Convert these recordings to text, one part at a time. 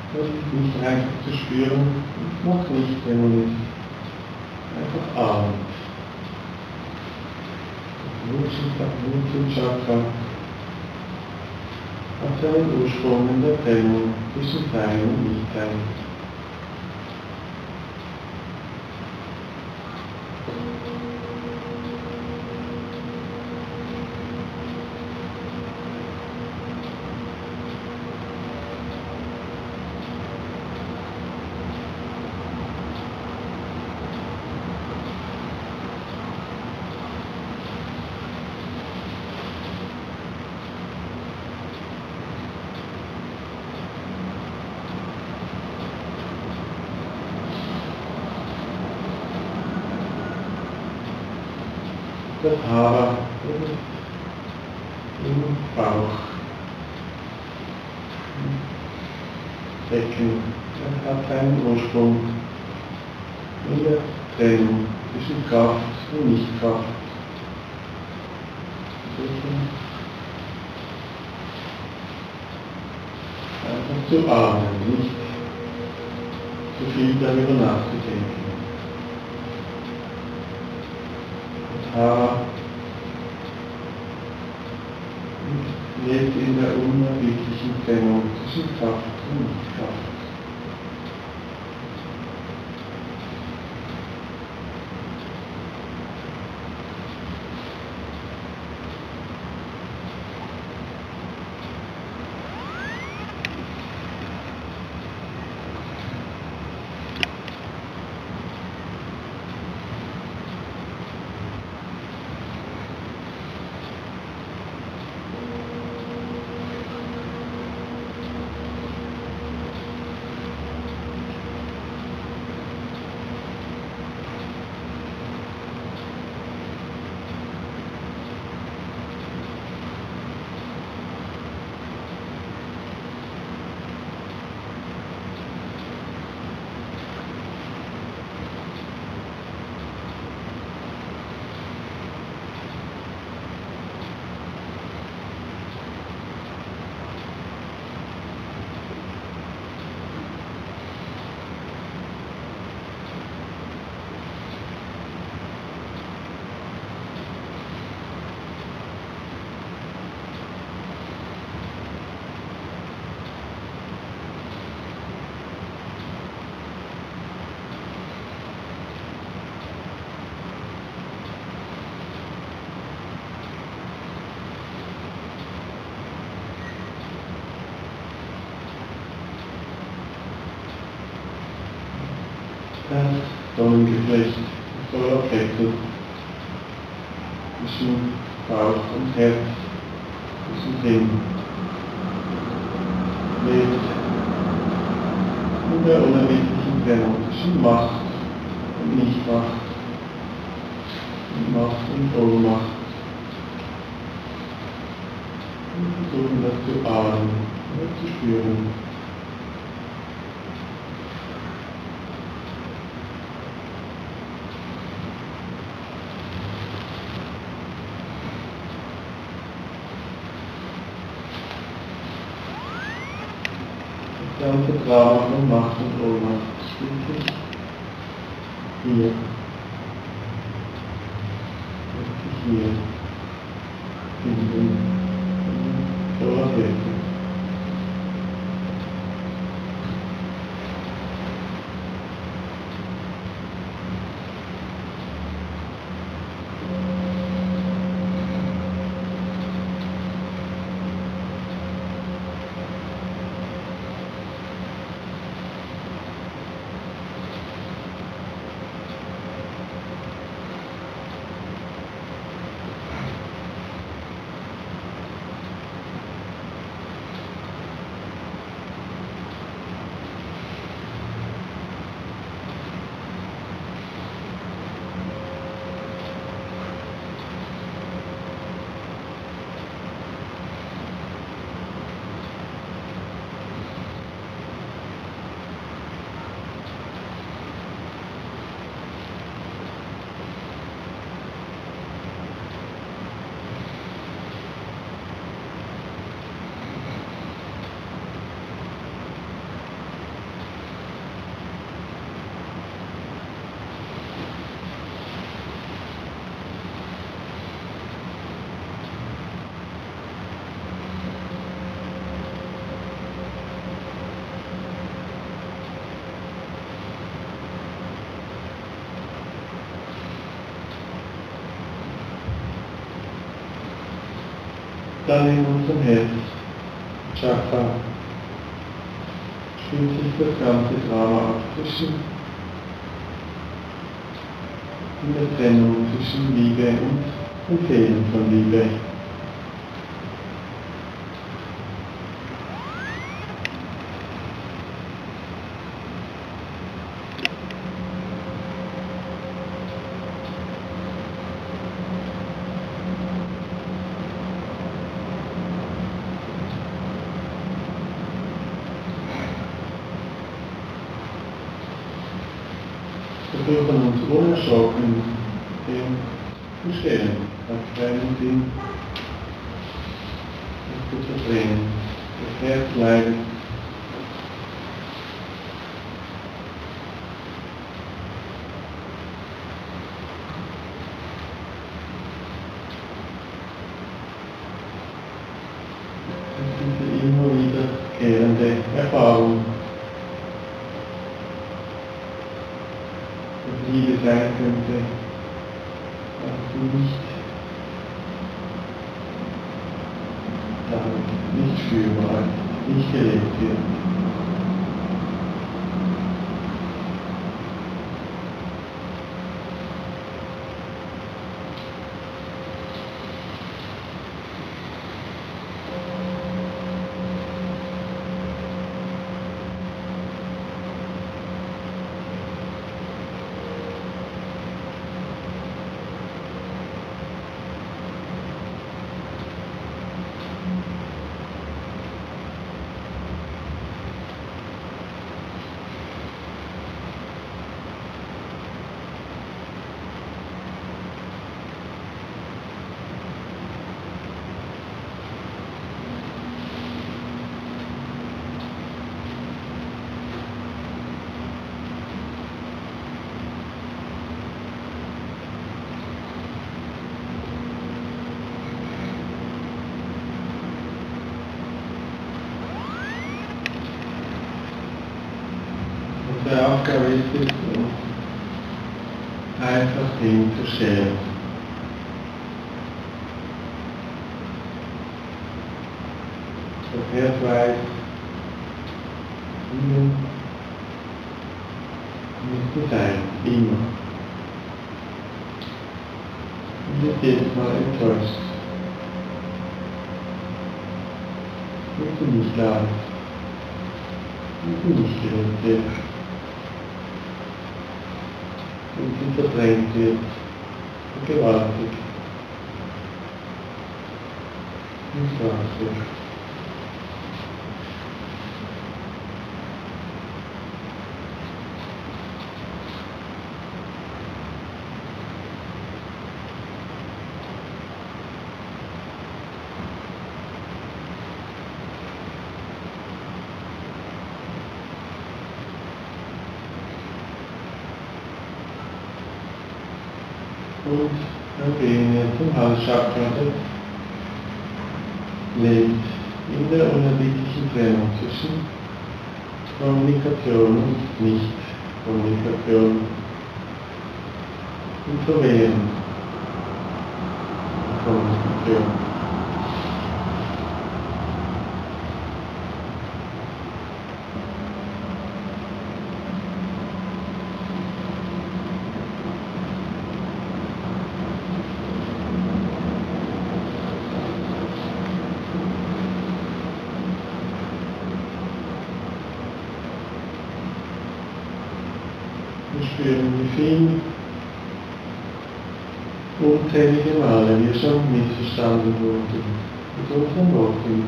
Das ist nicht einfach zu spüren, noch nicht, wenn man es einfach ahnt. Das Wurzelchakra hat seinen Ursprung in der Trennung zwischen Sein und Nichtsein. Das Haar im Bauch, Becken, das hat seinen Ursprung in der Trennung zwischen Kraft und Nichtkraft. Einfach zu ahnen, nicht zu viel darüber nachzudenken. Lebt in der unerbittlichen Trennung zwischen Kraft und Nichtkraft. Das Sonnengeflecht, das Solarkessel zwischen Bauch und Herz, zwischen Sinn, lebt in der unerbittlichen Trennung zwischen Macht und Nichtmacht, und Macht und Ohnmacht. Und versuchen das zu ahnen oder zu spüren. Das ganze Drama von Macht und Ohnmacht spielt sich hier, in den Solarkessel. dann in unserem Herz, Chakra, spielt sich das ganze Drama ab zwischen in der Trennung zwischen Liebe und dem Fehlen von Liebe. Wir versuchen uns unerschrocken dem zu stellen, nach keinen Sinn, es zu verdrängen. Das Herz leidet. Das ist diese immer wiederkehrende Erfahrung. Liebe sein könnte, dass sie nicht spürbar, nicht gelebt wird. Unsere Aufgabe ist es, uns einfach dem zu stellen. Das Herz weiß, Ihnen müsste sein, immer. Und ist jedes Mal enttäuscht. Sind Sie nicht da? Sind Sie nicht gerecht wird? Und sie verdrängt wird, vergewaltigt, missbraucht wird. Und dann gehen wir zum Halschakra, das lebt in der unerbittlichen Trennung zwischen Kommunikation und Nicht-Kommunikation und Verwehren der Kommunikation. Wir spüren, wie viel unzählige Male wir schon missverstanden wurden mit unseren Worten.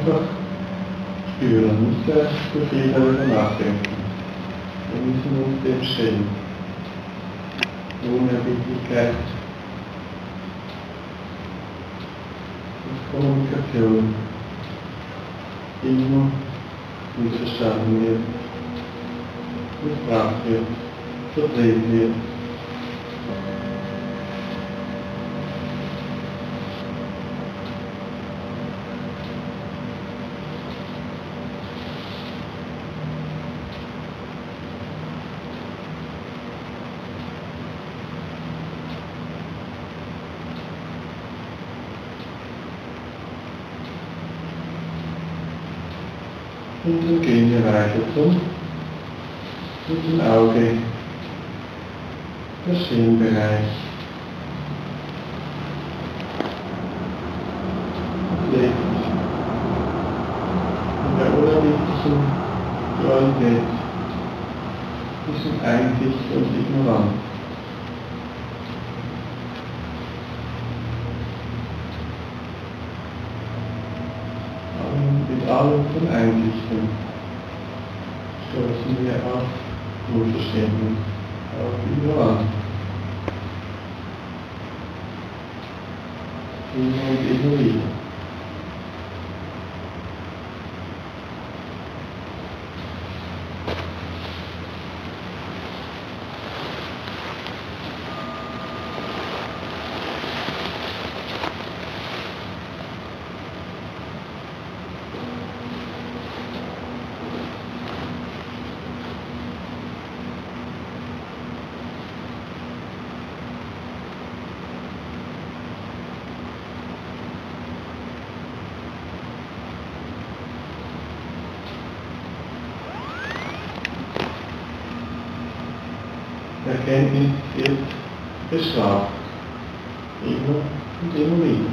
einfach spüren, nicht gleich zu viel darüber nachdenken. Wir müssen uns dem stellen. Unerbittlichkeit ist Kommunikation. Immer missverstanden wird, missbraucht wird, verdreht wird. Und dann gehen wir weiter mit dem Auge, der Stirnbereich. Das lebt in der unerbittlichen Dualität zwischen Einsicht und Ignoranz. Mit allen von Einsichten stoßen wir auf Unverständnis, auf Ignoranz. Immer und immer wieder. Erkenntnis wird bestraft. Immer und immer wieder.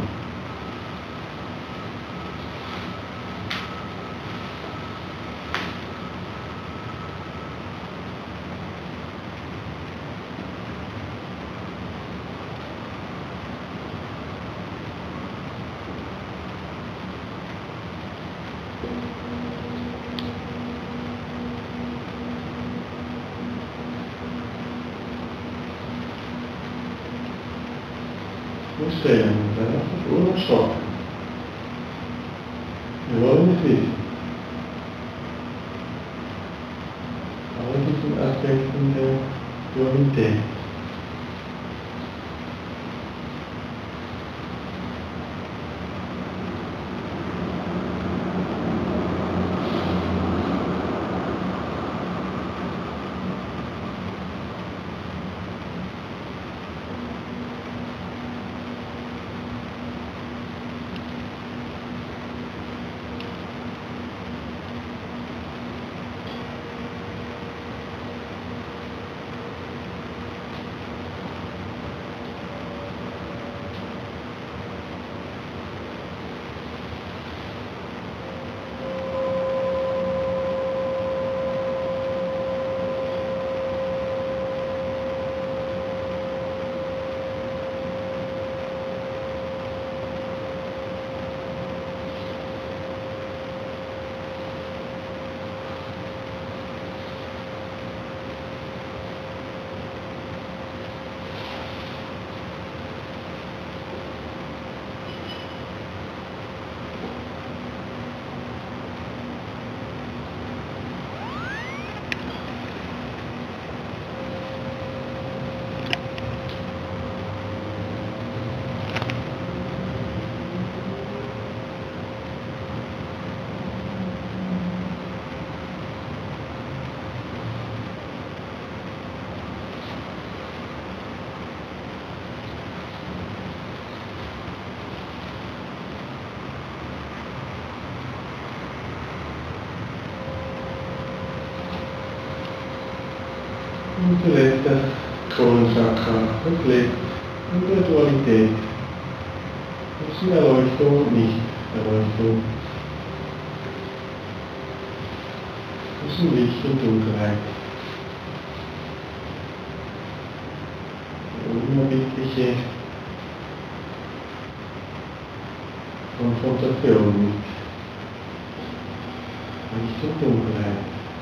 Und stellen uns einfach unerschrocken. Wir wollen es wissen. All diesen Aspekten der Dualität. Und zuletzt das Kronenchakra, das lebt in der Dualität. Zwischen Erleuchtung und Nicht-Erleuchtung. Zwischen Licht und Dunkelheit. Die unerbittliche Konfrontation Licht und Dunkelheit.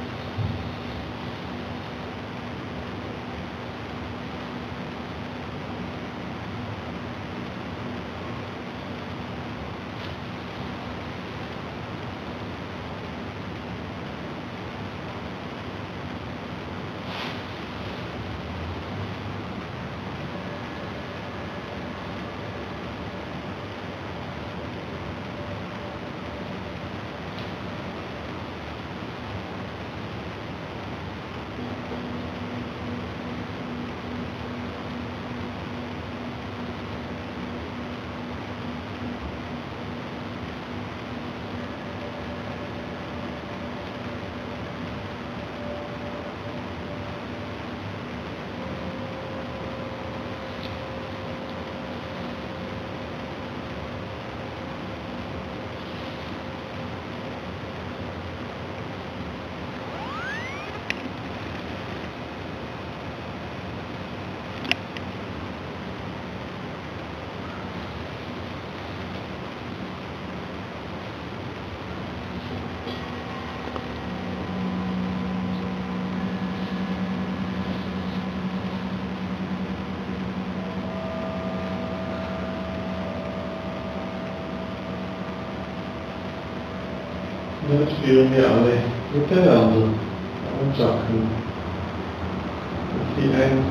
Und dann spüren wir alle miteinander, alle Chakren, dass sie ein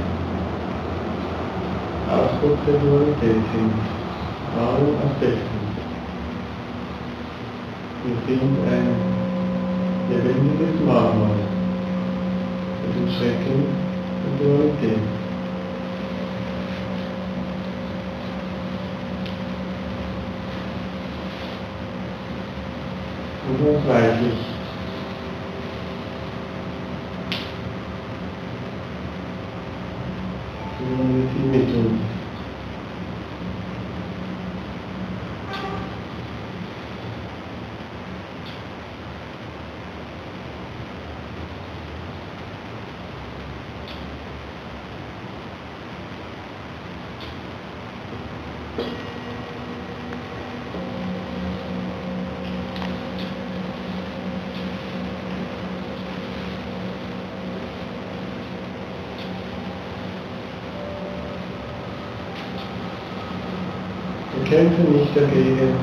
Ausdruck der Dualität sind, allen Aspekten. Wir sind ein lebendiges Marmor für den Schrecken der Dualität. Unausweichlich. Nehmen wir sie mit uns. Wir kämpfen nicht dagegen.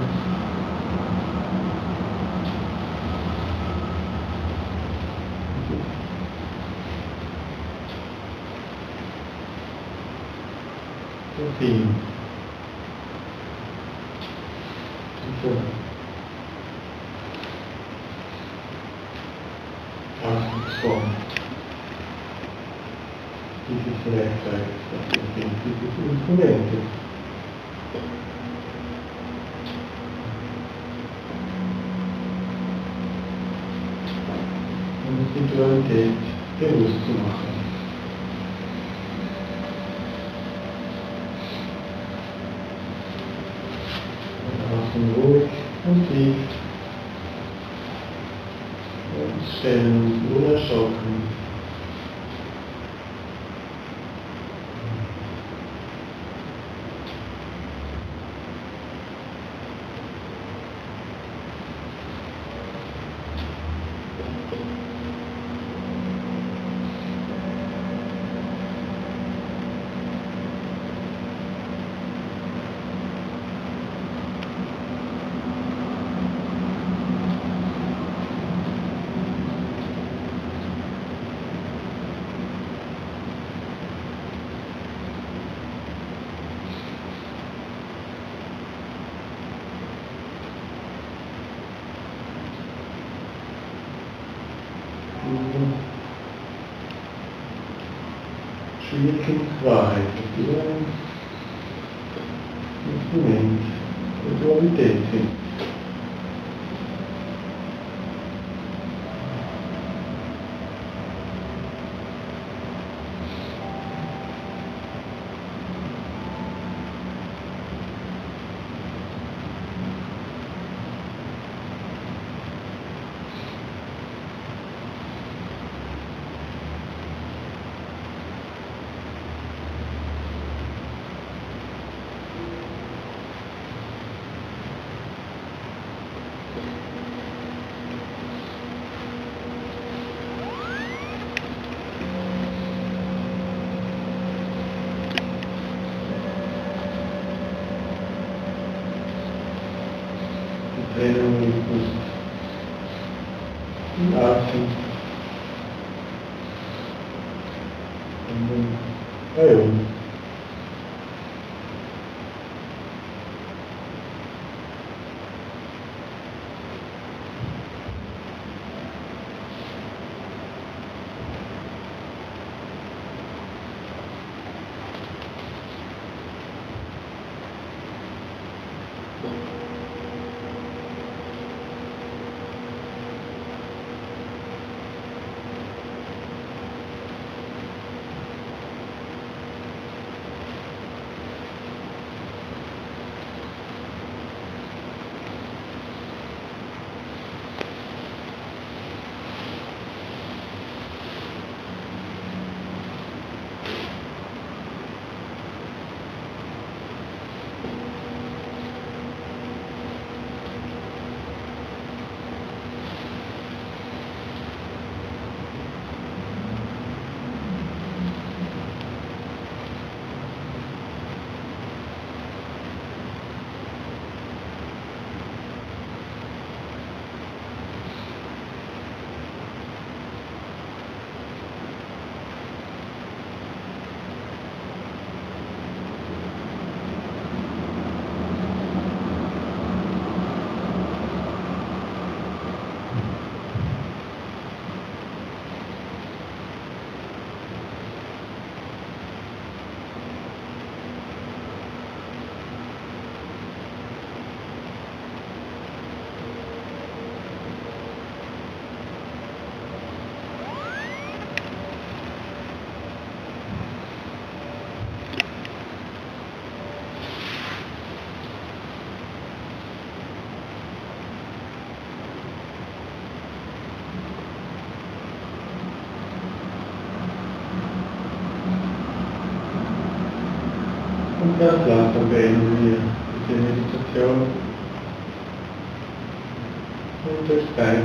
Der Sinn. Diese Ausdrucksform dieses Werkzeugs, das wir sind, dieses Instrumentes. Die Dualität bewusst zu machen. Und außen ruhig und tief und stellen, unerschrocken. Schwierigen Wahrheit, dass wir ein Instrument der Dualität sind. Dehnung im Brust, im Atem, und dann bei uns. Und ganz langsam beenden wir diese Meditation und es bleibt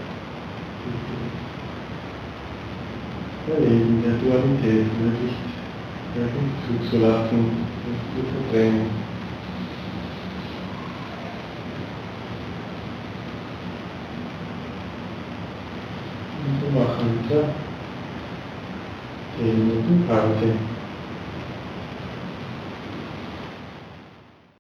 Erleben der Dualität wirklich zuzulassen und zu verdrängen. Und wir machen wieder 10 Minuten Pause.